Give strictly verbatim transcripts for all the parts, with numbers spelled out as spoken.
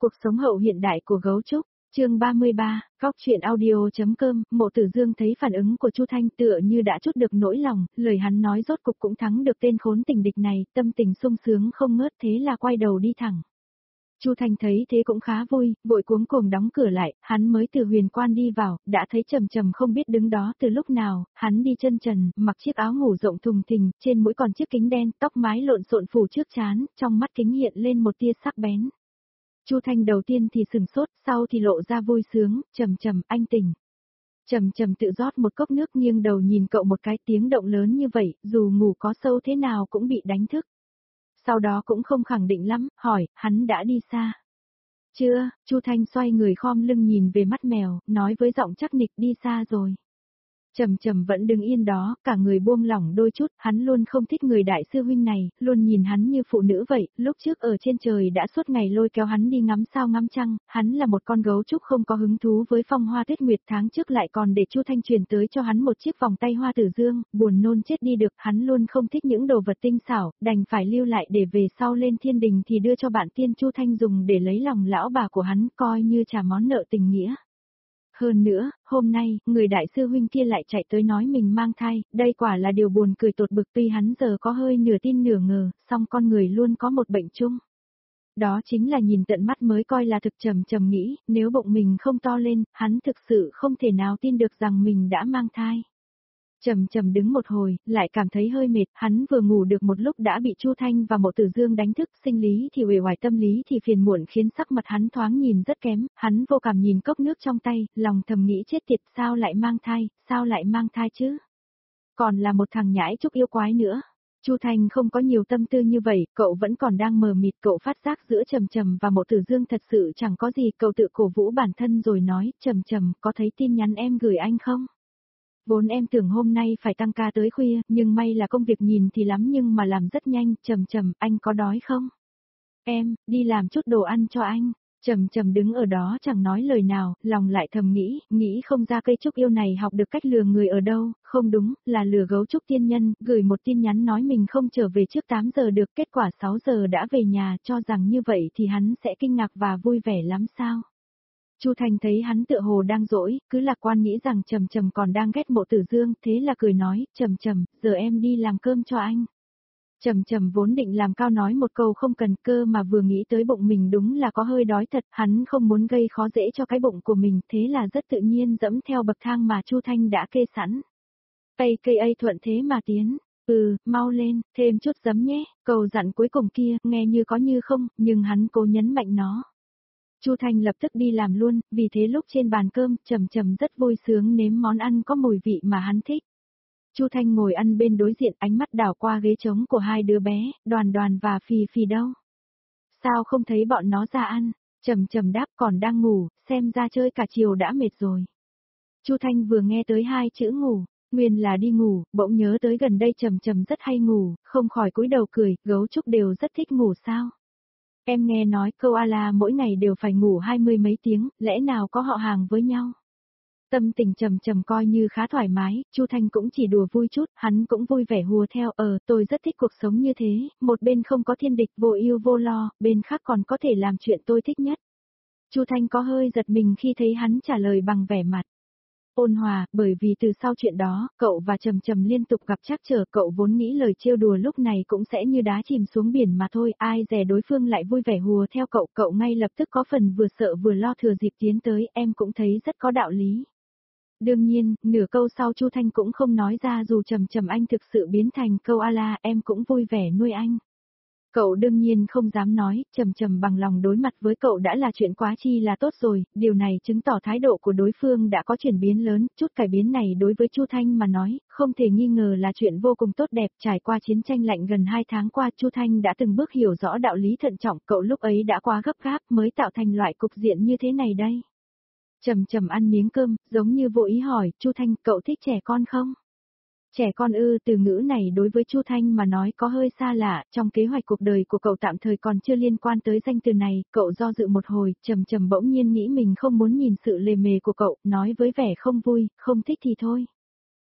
Cuộc sống hậu hiện đại của gấu trúc, chương ba mươi ba, góc truyện audio.com, Mộ Tử Dương thấy phản ứng của Chu Thanh tựa như đã trút được nỗi lòng, lời hắn nói rốt cục cũng thắng được tên khốn tình địch này, tâm tình sung sướng không ngớt thế là quay đầu đi thẳng. Chu Thanh thấy thế cũng khá vui, vội cuống cuồng đóng cửa lại, hắn mới từ huyền quan đi vào, đã thấy Trầm Trầm không biết đứng đó từ lúc nào, hắn đi chân trần, mặc chiếc áo ngủ rộng thùng thình, trên mũi còn chiếc kính đen, tóc mái lộn xộn phủ trước trán, trong mắt kính hiện lên một tia sắc bén. Chu Thanh đầu tiên thì sừng sốt, sau thì lộ ra vui sướng, Trầm Trầm, anh tỉnh. Trầm Trầm tự rót một cốc nước nghiêng đầu nhìn cậu một cái, tiếng động lớn như vậy, dù ngủ có sâu thế nào cũng bị đánh thức. Sau đó cũng không khẳng định lắm, hỏi, hắn đã đi xa. Chưa, Chu Thanh xoay người khom lưng nhìn về mắt mèo, nói với giọng chắc nịch, đi xa rồi. Trầm Trầm vẫn đứng yên đó, cả người buông lỏng đôi chút, hắn luôn không thích người đại sư huynh này, luôn nhìn hắn như phụ nữ vậy, lúc trước ở trên trời đã suốt ngày lôi kéo hắn đi ngắm sao ngắm trăng, hắn là một con gấu trúc không có hứng thú với phong hoa tuyết nguyệt, tháng trước lại còn để Chu Thanh truyền tới cho hắn một chiếc vòng tay hoa tử dương, buồn nôn chết đi được, hắn luôn không thích những đồ vật tinh xảo, đành phải lưu lại để về sau lên thiên đình thì đưa cho bạn tiên Chu Thanh dùng để lấy lòng lão bà của hắn, coi như trả món nợ tình nghĩa. Hơn nữa, hôm nay, người đại sư huynh kia lại chạy tới nói mình mang thai, đây quả là điều buồn cười tột bực, tuy hắn giờ có hơi nửa tin nửa ngờ, song con người luôn có một bệnh chung. Đó chính là nhìn tận mắt mới coi là thực. Trầm Trầm nghĩ, nếu bụng mình không to lên, hắn thực sự không thể nào tin được rằng mình đã mang thai. Trầm Trầm đứng một hồi, lại cảm thấy hơi mệt, hắn vừa ngủ được một lúc đã bị Chu Thanh và Mộ Tử Dương đánh thức, sinh lý thì uể oải tâm lý thì phiền muộn khiến sắc mặt hắn thoáng nhìn rất kém, hắn vô cảm nhìn cốc nước trong tay, lòng thầm nghĩ chết tiệt, sao lại mang thai, sao lại mang thai chứ? Còn là một thằng nhãi trúc yêu quái nữa. Chu Thanh không có nhiều tâm tư như vậy, cậu vẫn còn đang mờ mịt, cậu phát giác giữa Trầm Trầm và Mộ Tử Dương thật sự chẳng có gì, cậu tự cổ vũ bản thân rồi nói, Trầm Trầm, có thấy tin nhắn em gửi anh không? Vốn em tưởng hôm nay phải tăng ca tới khuya, nhưng may là công việc nhìn thì lắm nhưng mà làm rất nhanh. Trầm Trầm, anh có đói không? Em, đi làm chút đồ ăn cho anh. Trầm Trầm đứng ở đó chẳng nói lời nào, lòng lại thầm nghĩ, nghĩ không ra cây trúc yêu này học được cách lừa người ở đâu, không đúng, là lừa gấu trúc tiên nhân, gửi một tin nhắn nói mình không trở về trước tám giờ được, kết quả sáu giờ đã về nhà, cho rằng như vậy thì hắn sẽ kinh ngạc và vui vẻ lắm sao? Chu Thanh thấy hắn tựa hồ đang dỗi, cứ lạc quan nghĩ rằng Trầm Trầm còn đang ghét Mộ Tử Dương, thế là cười nói, Trầm Trầm, giờ em đi làm cơm cho anh. Trầm Trầm vốn định làm cao nói một câu không cần, cơ mà vừa nghĩ tới bụng mình đúng là có hơi đói thật, hắn không muốn gây khó dễ cho cái bụng của mình, thế là rất tự nhiên dẫm theo bậc thang mà Chu Thanh đã kê sẵn. Cây cây ấy thuận thế mà tiến. Ừ, mau lên, thêm chút giấm nhé, cầu dặn cuối cùng kia, nghe như có như không, nhưng hắn cố nhấn mạnh nó. Chu Thanh lập tức đi làm luôn, vì thế lúc trên bàn cơm, Trầm Trầm rất vui sướng nếm món ăn có mùi vị mà hắn thích. Chu Thanh ngồi ăn bên đối diện, ánh mắt đảo qua ghế trống của hai đứa bé, Đoàn Đoàn và Phì Phì đâu? Sao không thấy bọn nó ra ăn? Trầm Trầm đáp, còn đang ngủ, xem ra chơi cả chiều đã mệt rồi. Chu Thanh vừa nghe tới hai chữ ngủ, nguyên là đi ngủ, bỗng nhớ tới gần đây Trầm Trầm rất hay ngủ, không khỏi cúi đầu cười, gấu trúc đều rất thích ngủ sao? Em nghe nói koala mỗi ngày đều phải ngủ hai mươi mấy tiếng, lẽ nào có họ hàng với nhau? Tâm tình Trầm Trầm coi như khá thoải mái, Chu Thanh cũng chỉ đùa vui chút, hắn cũng vui vẻ hùa theo, ờ, tôi rất thích cuộc sống như thế, một bên không có thiên địch vô ưu vô lo, bên khác còn có thể làm chuyện tôi thích nhất. Chu Thanh có hơi giật mình khi thấy hắn trả lời bằng vẻ mặt ôn hòa, bởi vì từ sau chuyện đó, cậu và Trầm Trầm liên tục gặp trắc trở, cậu vốn nghĩ lời trêu đùa lúc này cũng sẽ như đá chìm xuống biển mà thôi, ai dè đối phương lại vui vẻ hùa theo cậu, cậu ngay lập tức có phần vừa sợ vừa lo, thừa dịp tiến tới, em cũng thấy rất có đạo lý. Đương nhiên, nửa câu sau Chu Thanh cũng không nói ra, dù Trầm Trầm anh thực sự biến thành câu ala, em cũng vui vẻ nuôi anh. Cậu đương nhiên không dám nói, Trầm Trầm bằng lòng đối mặt với cậu đã là chuyện quá chi là tốt rồi, điều này chứng tỏ thái độ của đối phương đã có chuyển biến lớn, chút cải biến này đối với Chu Thanh mà nói, không thể nghi ngờ là chuyện vô cùng tốt đẹp. Trải qua chiến tranh lạnh gần hai tháng qua, Chu Thanh đã từng bước hiểu rõ đạo lý thận trọng, cậu lúc ấy đã quá gấp gáp mới tạo thành loại cục diện như thế này đây. Trầm Trầm ăn miếng cơm, giống như vô ý hỏi, Chu Thanh, cậu thích trẻ con không? Trẻ con ư, từ ngữ này đối với Chu Thanh mà nói có hơi xa lạ, trong kế hoạch cuộc đời của cậu tạm thời còn chưa liên quan tới danh từ này, cậu do dự một hồi, Trầm Trầm bỗng nhiên nghĩ mình không muốn nhìn sự lề mề của cậu, nói với vẻ không vui, không thích thì thôi.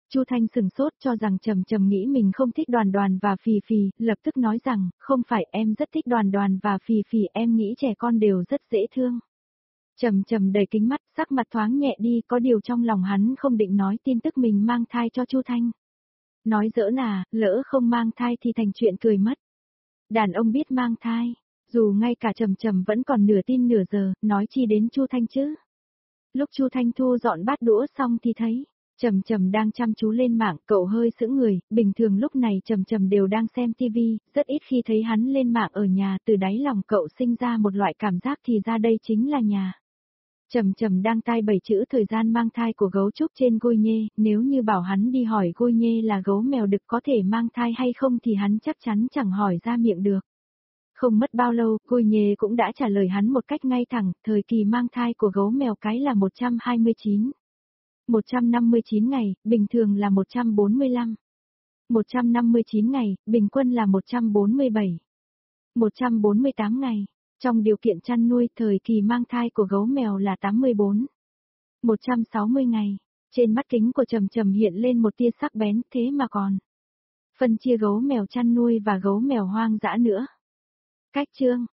Chu Thanh sừng sốt cho rằng Trầm Trầm nghĩ mình không thích Đoàn Đoàn và Phì Phì, lập tức nói rằng, không phải em rất thích Đoàn Đoàn và Phì Phì, em nghĩ trẻ con đều rất dễ thương. Trầm Trầm đầy kính mắt, sắc mặt thoáng nhẹ đi, có điều trong lòng hắn không định nói tin tức mình mang thai cho Chu Thanh. Nói giỡn à, lỡ không mang thai thì thành chuyện cười mất. Đàn ông biết mang thai, dù ngay cả Trầm Trầm vẫn còn nửa tin nửa giờ, nói chi đến Chu Thanh chứ. Lúc Chu Thanh thu dọn bát đũa xong thì thấy Trầm Trầm đang chăm chú lên mạng, cậu hơi sững người, bình thường lúc này Trầm Trầm đều đang xem tivi, rất ít khi thấy hắn lên mạng ở nhà, từ đáy lòng cậu sinh ra một loại cảm giác thì ra đây chính là nhà. Trầm Trầm đang tai bảy chữ thời gian mang thai của gấu trúc trên Gôi Nhê, nếu như bảo hắn đi hỏi Gôi Nhê là gấu mèo đực có thể mang thai hay không thì hắn chắc chắn chẳng hỏi ra miệng được. Không mất bao lâu, Gôi Nhê cũng đã trả lời hắn một cách ngay thẳng, thời kỳ mang thai của gấu mèo cái là một trăm hai mươi chín. một trăm năm mươi chín ngày, bình thường là một trăm bốn mươi lăm. một trăm năm mươi chín ngày, bình quân là một trăm bốn mươi bảy. một trăm bốn mươi tám ngày. Trong điều kiện chăn nuôi, thời kỳ mang thai của gấu mèo là tám mươi bốn. một trăm sáu mươi ngày. Trên mắt kính của Trầm Trầm hiện lên một tia sắc bén, thế mà còn phân chia gấu mèo chăn nuôi và gấu mèo hoang dã nữa. Cách chương